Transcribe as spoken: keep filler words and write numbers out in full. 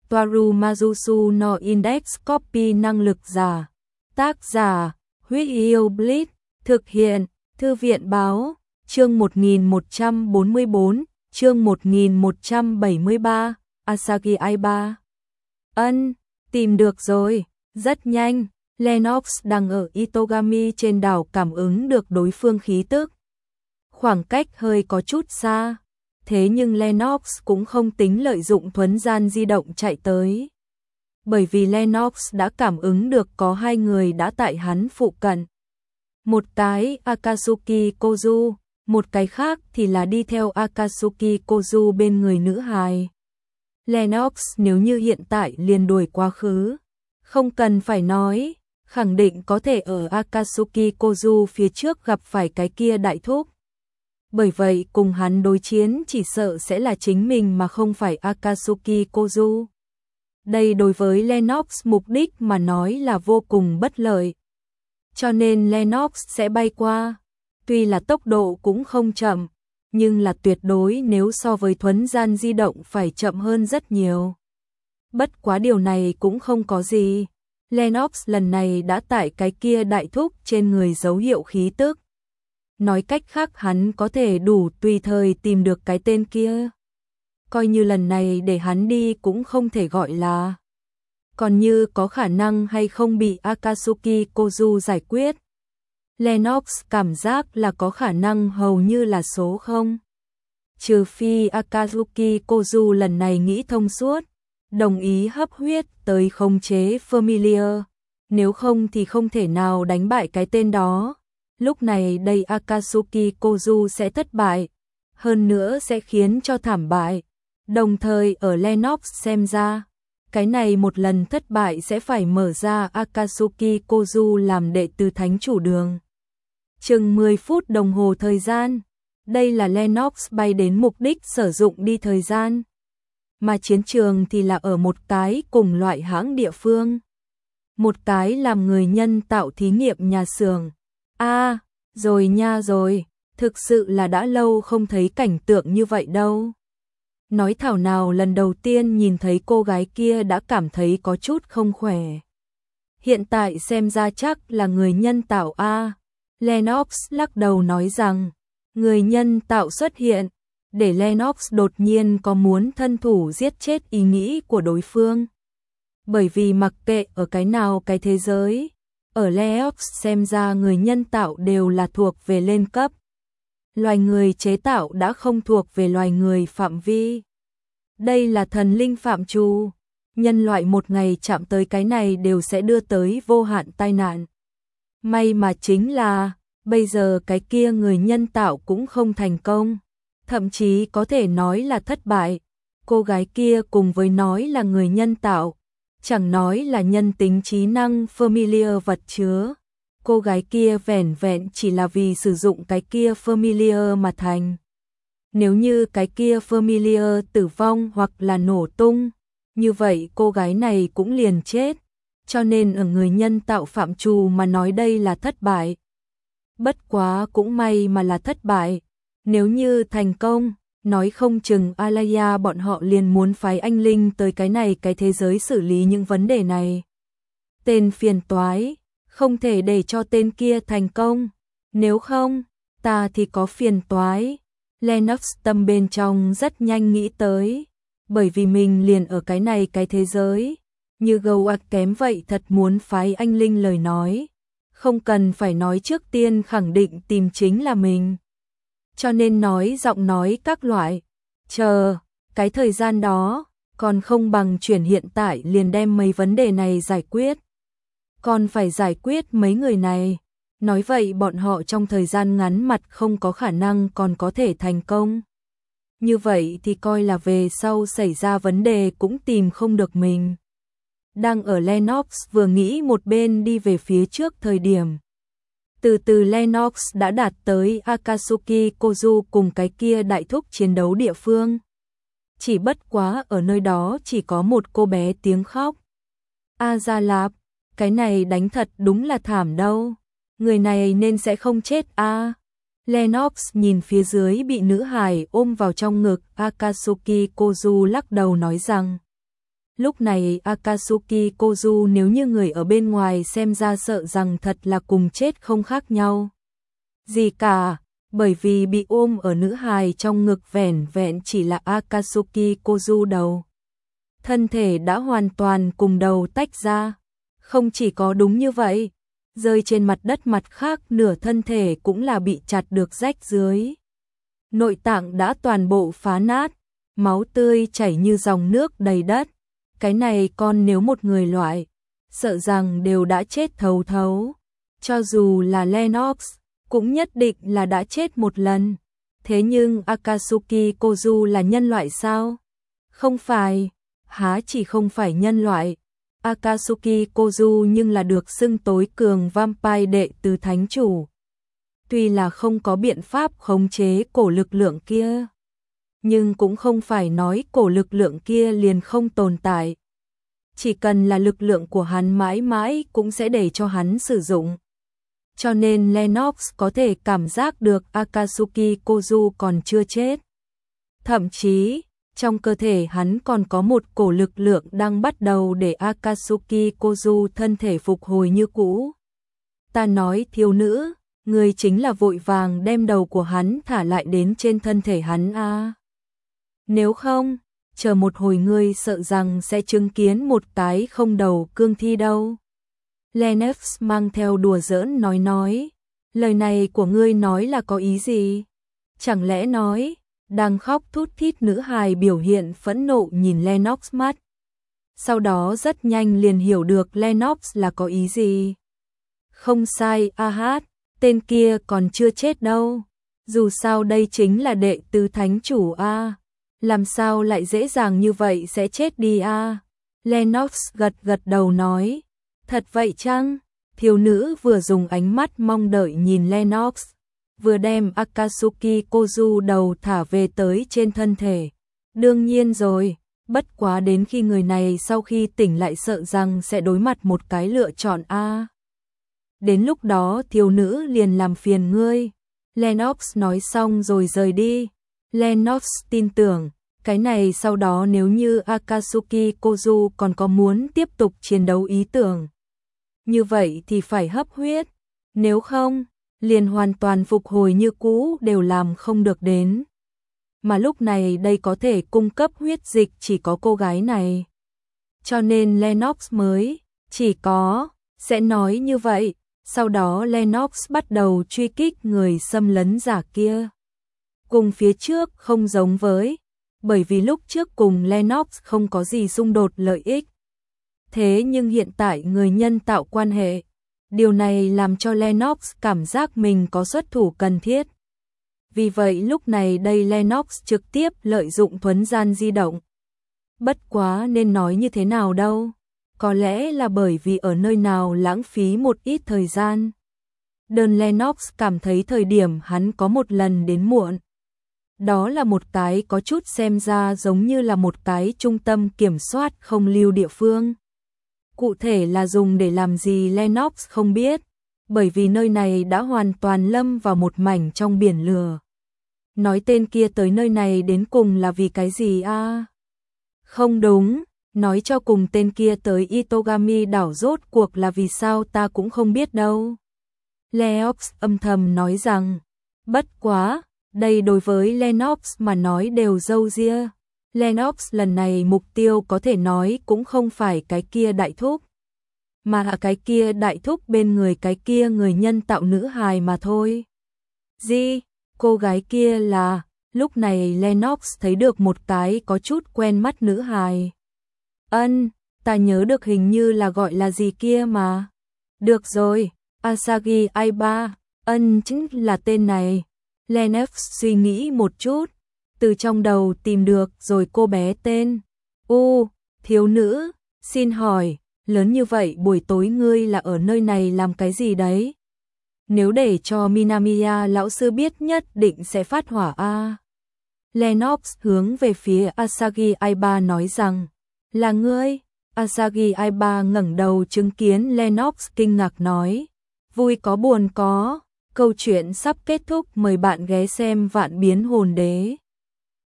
Toaru Majusu no Index Copy năng lực giả. Tác giả, Huyết Yêu Bleach. Thực hiện, Thư viện báo, chương một nghìn một trăm bốn mươi tư, chương một nghìn một trăm bảy mươi ba, Asagi Aiba. Ân, tìm được rồi, rất nhanh, Lennox đang ở Itogami trên đảo cảm ứng được đối phương khí tức. Khoảng cách hơi có chút xa, thế nhưng Lennox cũng không tính lợi dụng thuấn gian di động chạy tới. Bởi vì Lennox đã cảm ứng được có hai người đã tại hắn phụ cận. Một cái Akatsuki Kozu, một cái khác thì là đi theo Akatsuki Kozu bên người nữ hài. Lennox nếu như hiện tại liền đuổi quá khứ, không cần phải nói, khẳng định có thể ở Akatsuki Kozu phía trước gặp phải cái kia đại thúc. Bởi vậy cùng hắn đối chiến chỉ sợ sẽ là chính mình mà không phải Akatsuki Kozu. Đây đối với Lennox mục đích mà nói là vô cùng bất lợi. Cho nên Lennox sẽ bay qua, tuy là tốc độ cũng không chậm, nhưng là tuyệt đối nếu so với thuấn gian di động phải chậm hơn rất nhiều. Bất quá điều này cũng không có gì. Lennox lần này đã tại cái kia đại thúc trên người dấu hiệu khí tức. Nói cách khác hắn có thể đủ tùy thời tìm được cái tên kia. Coi như lần này để hắn đi cũng không thể gọi là. Còn như có khả năng hay không bị Akatsuki Kozu giải quyết. Lennox cảm giác là có khả năng hầu như là số không. Trừ phi Akatsuki Kozu lần này nghĩ thông suốt, đồng ý hấp huyết tới khống chế Familiar. Nếu không thì không thể nào đánh bại cái tên đó. Lúc này đây Akatsuki Kozu sẽ thất bại, hơn nữa sẽ khiến cho thảm bại. Đồng thời ở Lennox xem ra, cái này một lần thất bại sẽ phải mở ra Akatsuki Kozu làm đệ tử thánh chủ đường. Chừng mười phút đồng hồ thời gian, đây là Lennox bay đến mục đích sử dụng đi thời gian. Mà chiến trường thì là ở một cái cùng loại hãng địa phương. Một cái làm người nhân tạo thí nghiệm nhà xưởng. A, à, rồi nha rồi, thực sự là đã lâu không thấy cảnh tượng như vậy đâu. Nói thảo nào lần đầu tiên nhìn thấy cô gái kia đã cảm thấy có chút không khỏe. Hiện tại xem ra chắc là người nhân tạo A. À. Lennox lắc đầu nói rằng, người nhân tạo xuất hiện, để Lennox đột nhiên có muốn thân thủ giết chết ý nghĩ của đối phương. Bởi vì mặc kệ ở cái nào cái thế giới, ở Lennox xem ra người nhân tạo đều là thuộc về lên cấp. Loài người chế tạo đã không thuộc về loài người phạm vi. Đây là thần linh phạm trù. Nhân loại một ngày chạm tới cái này đều sẽ đưa tới vô hạn tai nạn. May mà chính là, bây giờ cái kia người nhân tạo cũng không thành công. Thậm chí có thể nói là thất bại. Cô gái kia cùng với nói là người nhân tạo. Chẳng nói là nhân tính trí năng Familiar vật chứa. Cô gái kia vẻn vẹn chỉ là vì sử dụng cái kia Familiar mà thành. Nếu như cái kia Familiar tử vong hoặc là nổ tung, như vậy cô gái này cũng liền chết. Cho nên ở người nhân tạo phạm trù mà nói đây là thất bại. Bất quá cũng may mà là thất bại. Nếu như thành công, nói không chừng Alaya bọn họ liền muốn phái anh linh tới cái này cái thế giới xử lý những vấn đề này. Tên phiền toái, không thể để cho tên kia thành công. Nếu không, ta thì có phiền toái. Lennox tâm bên trong rất nhanh nghĩ tới. Bởi vì mình liền ở cái này cái thế giới. Như gâu ạc kém vậy thật muốn phái anh linh lời nói. Không cần phải nói trước tiên khẳng định tìm chính là mình. Cho nên nói giọng nói các loại. Chờ, cái thời gian đó, còn không bằng chuyển hiện tại liền đem mấy vấn đề này giải quyết. Còn phải giải quyết mấy người này. Nói vậy bọn họ trong thời gian ngắn mặt không có khả năng còn có thể thành công. Như vậy thì coi là về sau xảy ra vấn đề cũng tìm không được mình. Đang ở Lennox vừa nghĩ một bên đi về phía trước thời điểm. Từ từ Lennox đã đạt tới Akatsuki Kozu cùng cái kia đại thúc chiến đấu địa phương. Chỉ bất quá ở nơi đó chỉ có một cô bé tiếng khóc. A Gia Lạp, cái này đánh thật đúng là thảm đâu. Người này nên sẽ không chết a. À. Lennox nhìn phía dưới bị nữ hài ôm vào trong ngực Akatsuki Kozu lắc đầu nói rằng. Lúc này Akatsuki Kozu nếu như người ở bên ngoài xem ra sợ rằng thật là cùng chết không khác nhau gì cả, bởi vì bị ôm ở nữ hài trong ngực vẻn vẹn chỉ là Akatsuki Kozu đầu. Thân thể đã hoàn toàn cùng đầu tách ra. Không chỉ có đúng như vậy, rơi trên mặt đất mặt khác nửa thân thể cũng là bị chặt được rách dưới. Nội tạng đã toàn bộ phá nát, máu tươi chảy như dòng nước đầy đất. Cái này con nếu một người loại, sợ rằng đều đã chết thấu thấu. Cho dù là Lennox, cũng nhất định là đã chết một lần. Thế nhưng Akatsuki Kozu là nhân loại sao? Không phải, há chỉ không phải nhân loại. Akatsuki Kozu nhưng là được xưng tối cường vampire đệ từ thánh chủ. Tuy là không có biện pháp khống chế cổ lực lượng kia, nhưng cũng không phải nói cổ lực lượng kia liền không tồn tại. Chỉ cần là lực lượng của hắn mãi mãi cũng sẽ để cho hắn sử dụng. Cho nên Lennox có thể cảm giác được Akatsuki Kozu còn chưa chết. Thậm chí, trong cơ thể hắn còn có một cổ lực lượng đang bắt đầu để Akatsuki Kozu thân thể phục hồi như cũ. Ta nói thiếu nữ, người chính là vội vàng đem đầu của hắn thả lại đến trên thân thể hắn a. À. Nếu không, chờ một hồi ngươi sợ rằng sẽ chứng kiến một cái không đầu cương thi đâu. Lennox mang theo đùa giỡn nói nói, lời này của ngươi nói là có ý gì? Chẳng lẽ nói, đang khóc thút thít nữ hài biểu hiện phẫn nộ nhìn Lennox mắt. Sau đó rất nhanh liền hiểu được Lennox là có ý gì. Không sai, a hát, tên kia còn chưa chết đâu. Dù sao đây chính là đệ tứ thánh chủ a. Làm sao lại dễ dàng như vậy sẽ chết đi a? Lennox gật gật đầu nói. Thật vậy chăng? Thiếu nữ vừa dùng ánh mắt mong đợi nhìn Lennox, vừa đem Akatsuki Kozu đầu thả về tới trên thân thể. Đương nhiên rồi, bất quá đến khi người này sau khi tỉnh lại sợ rằng sẽ đối mặt một cái lựa chọn a. Đến lúc đó thiếu nữ liền làm phiền ngươi. Lennox nói xong rồi rời đi. Lennox tin tưởng, cái này sau đó nếu như Akatsuki Kozu còn có muốn tiếp tục chiến đấu ý tưởng, như vậy thì phải hấp huyết, nếu không, liền hoàn toàn phục hồi như cũ đều làm không được đến. Mà lúc này đây có thể cung cấp huyết dịch chỉ có cô gái này. Cho nên Lennox mới chỉ có sẽ nói như vậy. Sau đó Lennox bắt đầu truy kích người xâm lấn giả kia. Cùng phía trước không giống với, bởi vì lúc trước cùng Lennox không có gì xung đột lợi ích. Thế nhưng hiện tại người nhân tạo quan hệ, điều này làm cho Lennox cảm giác mình có xuất thủ cần thiết. Vì vậy lúc này đây Lennox trực tiếp lợi dụng thuấn gian di động. Bất quá nên nói như thế nào đâu, có lẽ là bởi vì ở nơi nào lãng phí một ít thời gian. Đơn Lennox cảm thấy thời điểm hắn có một lần đến muộn. Đó là một cái có chút xem ra giống như là một cái trung tâm kiểm soát không lưu địa phương. Cụ thể là dùng để làm gì Lennox không biết, bởi vì nơi này đã hoàn toàn lâm vào một mảnh trong biển lửa. Nói tên kia tới nơi này đến cùng là vì cái gì a? À? Không đúng, nói cho cùng tên kia tới Itogami đảo rốt cuộc là vì sao ta cũng không biết đâu. Lennox âm thầm nói rằng, bất quá, đây đối với Lennox mà nói đều dâu ria. Lennox lần này mục tiêu có thể nói cũng không phải cái kia đại thúc, mà cái kia đại thúc bên người cái kia người nhân tạo nữ hài mà thôi. Gì? Cô gái kia là, lúc này Lennox thấy được một cái có chút quen mắt nữ hài. Ân, ta nhớ được hình như là gọi là gì kia mà. Được rồi, Asagi Aiba, ân chính là tên này. Lennox suy nghĩ một chút, từ trong đầu tìm được rồi cô bé tên. U, thiếu nữ, xin hỏi, lớn như vậy buổi tối ngươi là ở nơi này làm cái gì đấy? Nếu để cho Minamiya lão sư biết nhất định sẽ phát hỏa a. Lennox hướng về phía Asagi Aiba nói rằng, là ngươi? Asagi Aiba ngẩng đầu chứng kiến Lennox kinh ngạc nói, vui có buồn có, câu chuyện sắp kết thúc, mời bạn ghé xem Vạn Biến Hồn Đế.